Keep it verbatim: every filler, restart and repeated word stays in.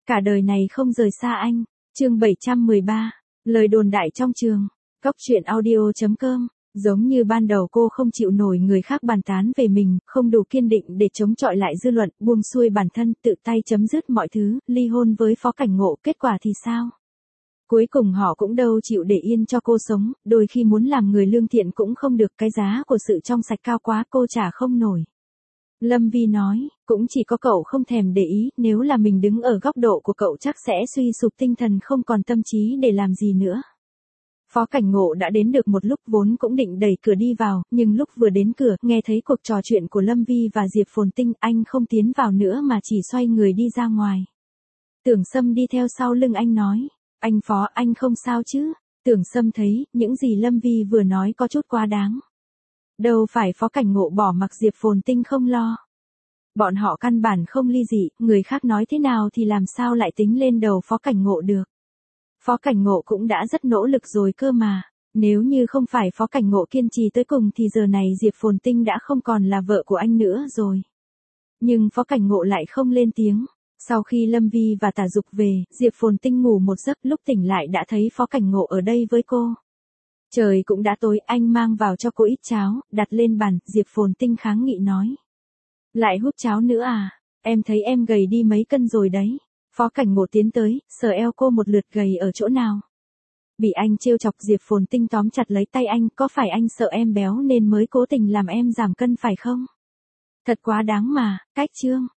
Cả đời này không rời xa anh. Chương bảy trăm mười ba. Lời đồn đại trong trường. Cóc truyện audio chấm com. Giống như ban đầu cô không chịu nổi người khác bàn tán về mình, không đủ kiên định để chống chọi lại dư luận, buông xuôi bản thân, tự tay chấm dứt mọi thứ, ly hôn với Phó Cảnh Ngộ, kết quả thì sao? Cuối cùng họ cũng đâu chịu để yên cho cô sống, đôi khi muốn làm người lương thiện cũng không được, cái giá của sự trong sạch cao quá cô trả không nổi. Lâm Vi nói, cũng chỉ có cậu không thèm để ý, nếu là mình đứng ở góc độ của cậu chắc sẽ suy sụp tinh thần không còn tâm trí để làm gì nữa. Phó Cảnh Ngộ đã đến được một lúc vốn cũng định đẩy cửa đi vào, nhưng lúc vừa đến cửa, nghe thấy cuộc trò chuyện của Lâm Vi và Diệp Phồn Tinh, anh không tiến vào nữa mà chỉ xoay người đi ra ngoài. Tưởng Sâm đi theo sau lưng anh nói, anh Phó, anh không sao chứ? Tưởng Sâm thấy, những gì Lâm Vi vừa nói có chút quá đáng. Đâu phải Phó Cảnh Ngộ bỏ mặc Diệp Phồn Tinh không lo. Bọn họ căn bản không ly dị, người khác nói thế nào thì làm sao lại tính lên đầu Phó Cảnh Ngộ được. Phó Cảnh Ngộ cũng đã rất nỗ lực rồi cơ mà. Nếu như không phải Phó Cảnh Ngộ kiên trì tới cùng thì giờ này Diệp Phồn Tinh đã không còn là vợ của anh nữa rồi. Nhưng Phó Cảnh Ngộ lại không lên tiếng. Sau khi Lâm Vi và Tả Dục về, Diệp Phồn Tinh ngủ một giấc, lúc tỉnh lại đã thấy Phó Cảnh Ngộ ở đây với cô. Trời cũng đã tối, anh mang vào cho cô ít cháo, đặt lên bàn, Diệp Phồn Tinh kháng nghị nói. Lại hút cháo nữa à? Em thấy em gầy đi mấy cân rồi đấy. Phó Cảnh Ngộ tiến tới, sờ eo cô một lượt, gầy ở chỗ nào? Bị anh trêu chọc, Diệp Phồn Tinh tóm chặt lấy tay anh, có phải anh sợ em béo nên mới cố tình làm em giảm cân phải không? Thật quá đáng mà, cách chương.